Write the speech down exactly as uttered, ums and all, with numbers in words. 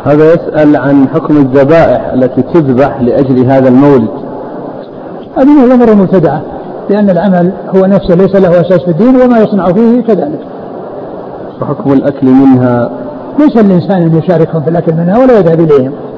هذا يسأل عن حكم الذبائح التي تذبح لأجل هذا المولد. هذه من الأمور المبتدعة، لأن العمل هو نفسه ليس له أساس في الدين وما يصنع فيه كذلك. وحكم الأكل منها؟ ليس الإنسان أن يشاركهم في الأكل منها ولا يذهب إليهم.